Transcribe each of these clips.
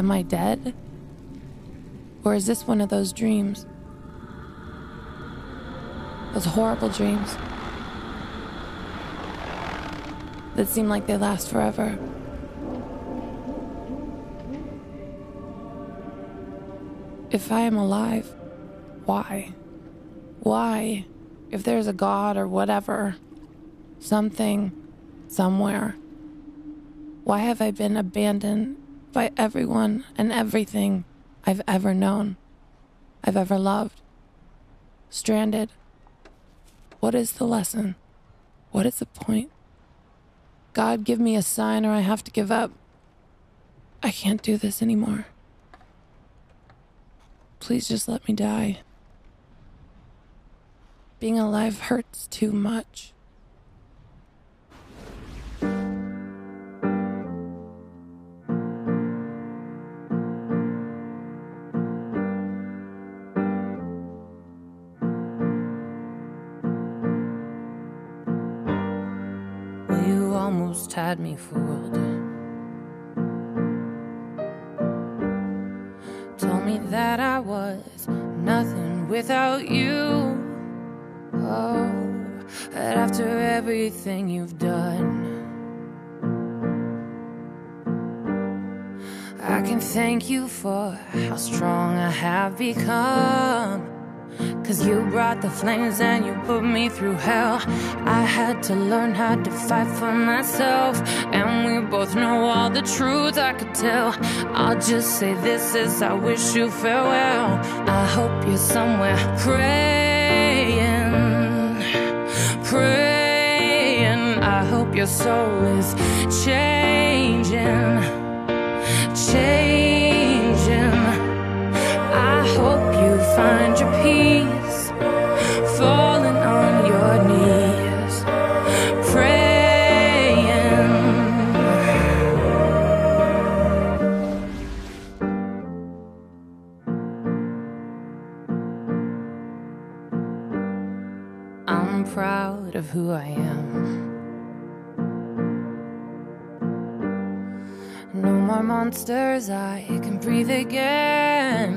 Am I dead? Or is this one of those dreams? Those horrible dreams that seem like they last forever. If I am alive, why? Why? If there's a God or whatever, something, somewhere, why have I been abandoned by everyone and everything I've ever known, I've ever loved? Stranded. What is the lesson? What is the point? God, give me a sign or I have to give up. I can't do this anymore. Please just let me die. Being alive hurts too much. Well, you almost had me fooled. Told me that I was nothing without you. Oh, but after everything you've done, I can thank you for how strong I have become. 'Cause you brought the flames and you put me through hell. I had to learn how to fight for myself, and we both know all the truth I could tell. I'll just say this as I wish you farewell. I hope you're somewhere praying, praying. I hope your soul is changing, changing. I hope you find your peace, falling on your knees, praying. I'm proud of who I am. No more monsters, I can breathe again.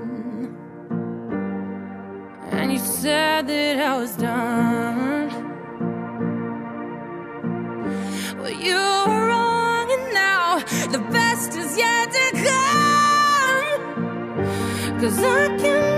And you said that I was done. Well, you were wrong, and now the best is yet to come. 'Cause I can